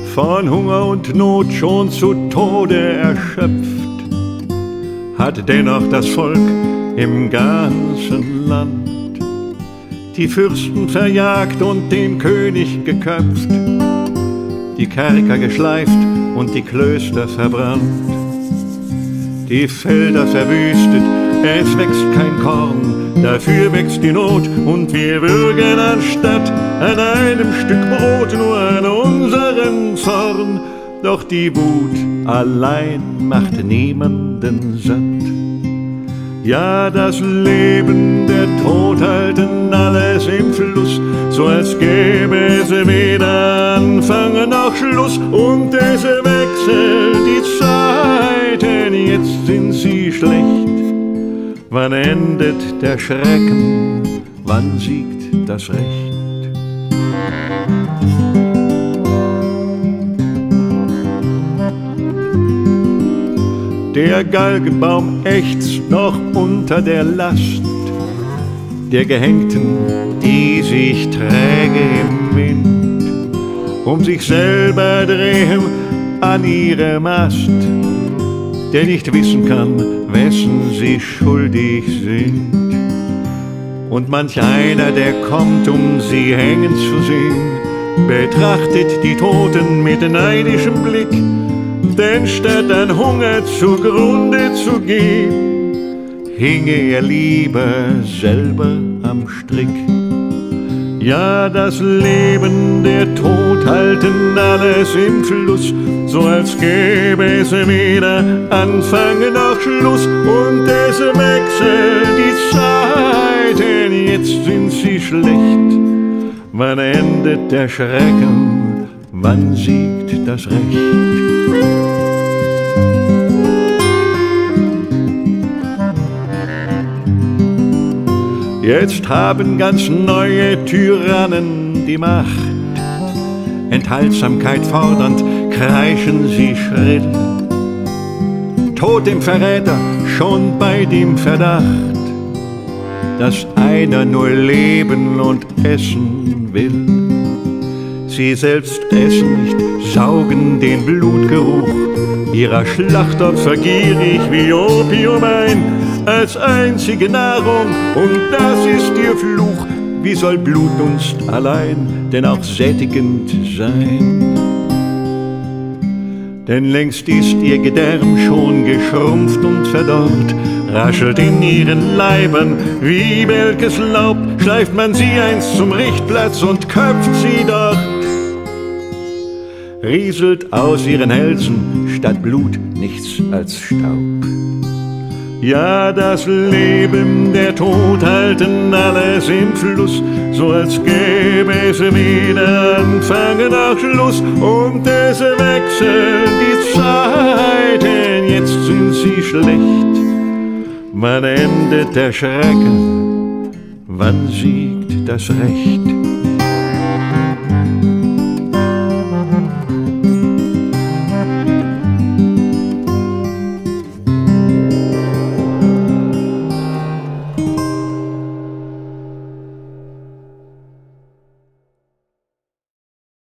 von Hunger und Not schon zu Tode erschöpft, hat dennoch das Volk im ganzen Land die Fürsten verjagt und den König geköpft, die Kerker geschleift und die Klöster verbrannt, die Felder verwüstet, es wächst kein Korn, dafür wächst die Not und wir würgen anstatt an einem Stück Brot nur an unseren Zorn. Doch die Wut allein macht niemanden satt. Ja, das Leben, der Tod halten alles im Fluss, so als gäbe es weder Anfang noch Schluss. Und es wechselt die Zeiten, jetzt sind sie schlecht. Wann endet der Schrecken, wann siegt das Recht? Der Galgenbaum ächzt noch unter der Last der Gehängten, die sich träge im Wind um sich selber drehen an ihrem Ast, der nicht wissen kann, wessen sie schuldig sind. Und manch einer, der kommt, um sie hängen zu sehen, betrachtet die Toten mit neidischem Blick, denn statt an Hunger zugrunde zu gehen, hinge er lieber selber am Strick. Ja, das Leben, der Tod halten alles im Fluss, so als gäbe es weder Anfang noch Schluss. Und es wechselt die Zeiten, jetzt sind sie schlecht. Wann endet der Schrecken, wann siegt das Recht? Jetzt haben ganz neue Tyrannen die Macht. Enthaltsamkeit fordernd kreischen sie schrill. Tod dem Verräter schon bei dem Verdacht, dass einer nur leben und essen will. Sie selbst essen nicht, saugen den Blutgeruch ihrer Schlachtopfer gierig wie Opium ein, als einzige Nahrung, und das ist ihr Fluch. Wie soll Blutdunst allein denn auch sättigend sein? Denn längst ist ihr Gedärm schon geschrumpft und verdorrt, raschelt in ihren Leibern wie welkes Laub, schleift man sie einst zum Richtplatz und köpft sie dort. Rieselt aus ihren Hälsen statt Blut nichts als Staub. Ja, das Leben, der Tod halten alles im Fluss, so als gäbe es weder Anfang noch Schluss. Und es wechseln die Zeiten, jetzt sind sie schlecht. Wann endet der Schrecken, wann siegt das Recht?